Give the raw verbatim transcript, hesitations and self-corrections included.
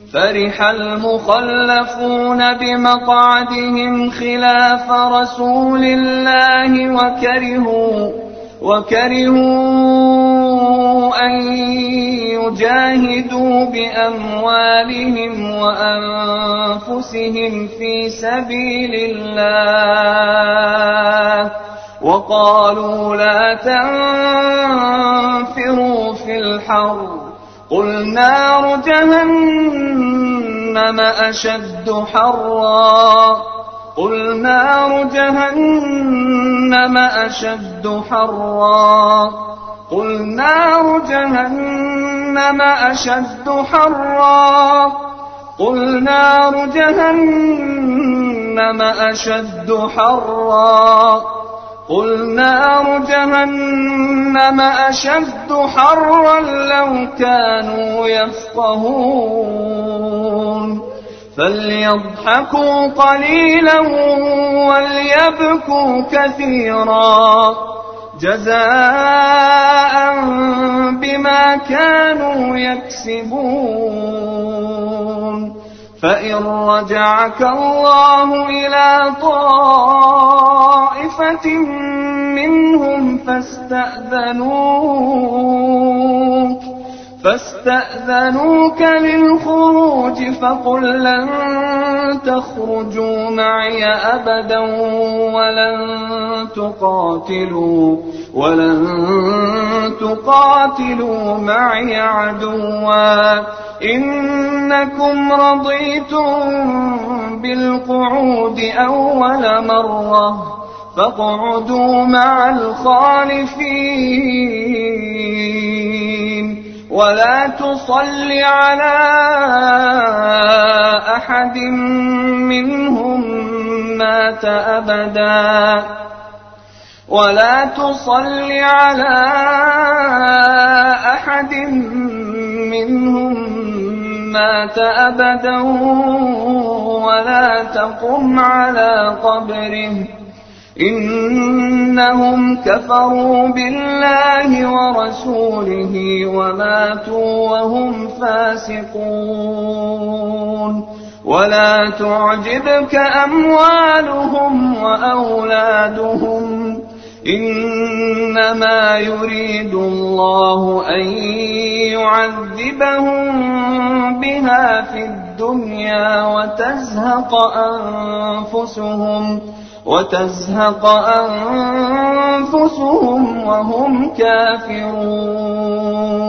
فرح المخلفون بمقعدهم خلاف رسول الله وكرهوا, وكرهوا أن يجاهدوا بأموالهم وأنفسهم في سبيل الله وقالوا لا تنفروا في الحر قل نار جهنم أشد حرا قل نار جهنم أشد حرا قل نار جهنم أشد حرا قل نار جهنم أشد حرا قل نار جهنم أشد حرا لو كانوا يفقهون فليضحكوا قليلا وليبكوا كثيرا جزاء بما كانوا يكسبون فإن رجعك الله إلى طائفة منهم فاستأذنوك فاستأذنوك للخروج فقل لن تخرجوا معي أبدا ولن تقاتلوا ولن تقاتلوا معي عدوا إنكم رضيتم بالقعود أول مرة فاقعدوا مع الخالفين ولا تصل على أحد منهم مات أبدا ولا تصل على أحد منهم مات أبدا ولا تقم على قبره إنهم كفروا بالله ورسوله وماتوا وهم فاسقون ولا تعجبك أموالهم وأولادهم إنما يريد الله أن يعذبهم بها في الدنيا وتزهق أنفسهم وتزهق أنفسهم وهم كافرون